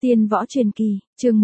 Tiên võ truyền kỳ, chương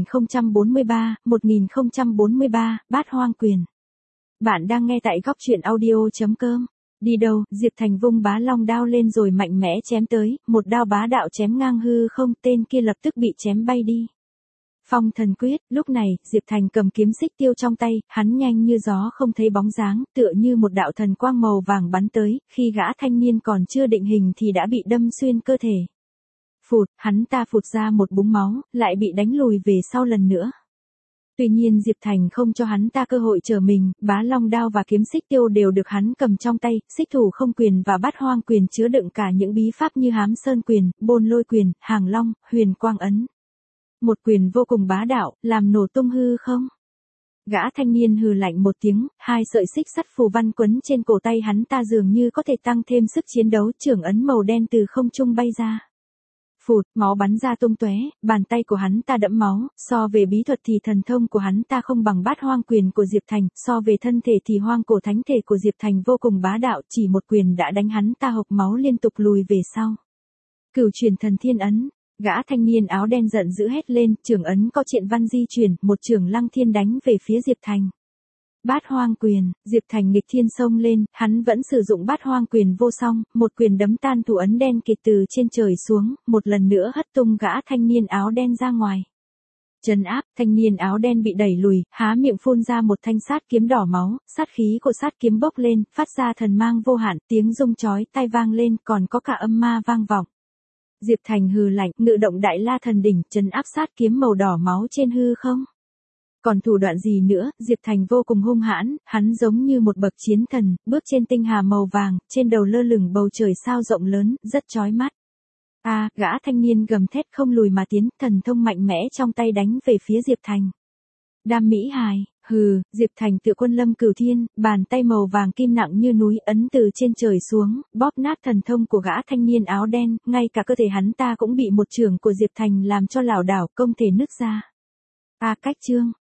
1043, Bát Hoang Quyền. Bạn đang nghe tại góc truyện audio.com. Đi đâu, Diệp Thành vung bá long đao lên rồi mạnh mẽ chém tới, một đao bá đạo chém ngang hư không, tên kia lập tức bị chém bay đi. Phong thần quyết, lúc này, Diệp Thành cầm kiếm xích tiêu trong tay, hắn nhanh như gió không thấy bóng dáng, tựa như một đạo thần quang màu vàng bắn tới, khi gã thanh niên còn chưa định hình thì đã bị đâm xuyên cơ thể. Phụt, hắn ta phụt ra một búng máu, lại bị đánh lùi về sau lần nữa. Tuy nhiên Diệp Thành không cho hắn ta cơ hội trở mình, bá long đao và kiếm xích tiêu đều được hắn cầm trong tay, xích thủ không quyền và bát hoang quyền chứa đựng cả những bí pháp như hám sơn quyền, bôn lôi quyền, hàng long, huyền quang ấn. Một quyền vô cùng bá đạo, làm nổ tung hư không. Gã thanh niên hừ lạnh một tiếng, hai sợi xích sắt phù văn quấn trên cổ tay hắn ta dường như có thể tăng thêm sức chiến đấu, trưởng ấn màu đen từ không trung bay ra. Phụt, máu bắn ra tung tóe, bàn tay của hắn ta đẫm máu, so về bí thuật thì thần thông của hắn ta không bằng bát hoang quyền của Diệp Thành, so về thân thể thì hoang cổ thánh thể của Diệp Thành vô cùng bá đạo, chỉ một quyền đã đánh hắn ta hộc máu liên tục lùi về sau. Cửu truyền thần thiên ấn, gã thanh niên áo đen giận dữ hét lên, trưởng ấn có triện văn di chuyển, một trưởng lăng thiên đánh về phía Diệp Thành. Bát hoang quyền, Diệp Thành nghịch thiên xông lên, hắn vẫn sử dụng bát hoang quyền vô song, một quyền đấm tan thủ ấn đen kịt từ trên trời xuống, một lần nữa hất tung gã thanh niên áo đen ra ngoài. Trấn áp, thanh niên áo đen bị đẩy lùi, há miệng phun ra một thanh sát kiếm đỏ máu, sát khí của sát kiếm bốc lên, phát ra thần mang vô hạn, tiếng rung chói tai vang lên, còn có cả âm ma vang vọng. Diệp Thành hừ lạnh, ngự động đại la thần đỉnh, trấn áp sát kiếm màu đỏ máu trên hư không. Còn thủ đoạn gì nữa, Diệp Thành vô cùng hung hãn, hắn giống như một bậc chiến thần, bước trên tinh hà màu vàng, trên đầu lơ lửng bầu trời sao rộng lớn, rất chói mắt. Gã thanh niên gầm thét không lùi mà tiến, thần thông mạnh mẽ trong tay đánh về phía Diệp Thành. Đam mỹ hài, hừ, Diệp Thành tựa quân lâm cửu thiên, bàn tay màu vàng kim nặng như núi ấn từ trên trời xuống, bóp nát thần thông của gã thanh niên áo đen, ngay cả cơ thể hắn ta cũng bị một chưởng của Diệp Thành làm cho lảo đảo, không thể nứt ra. Cách chương.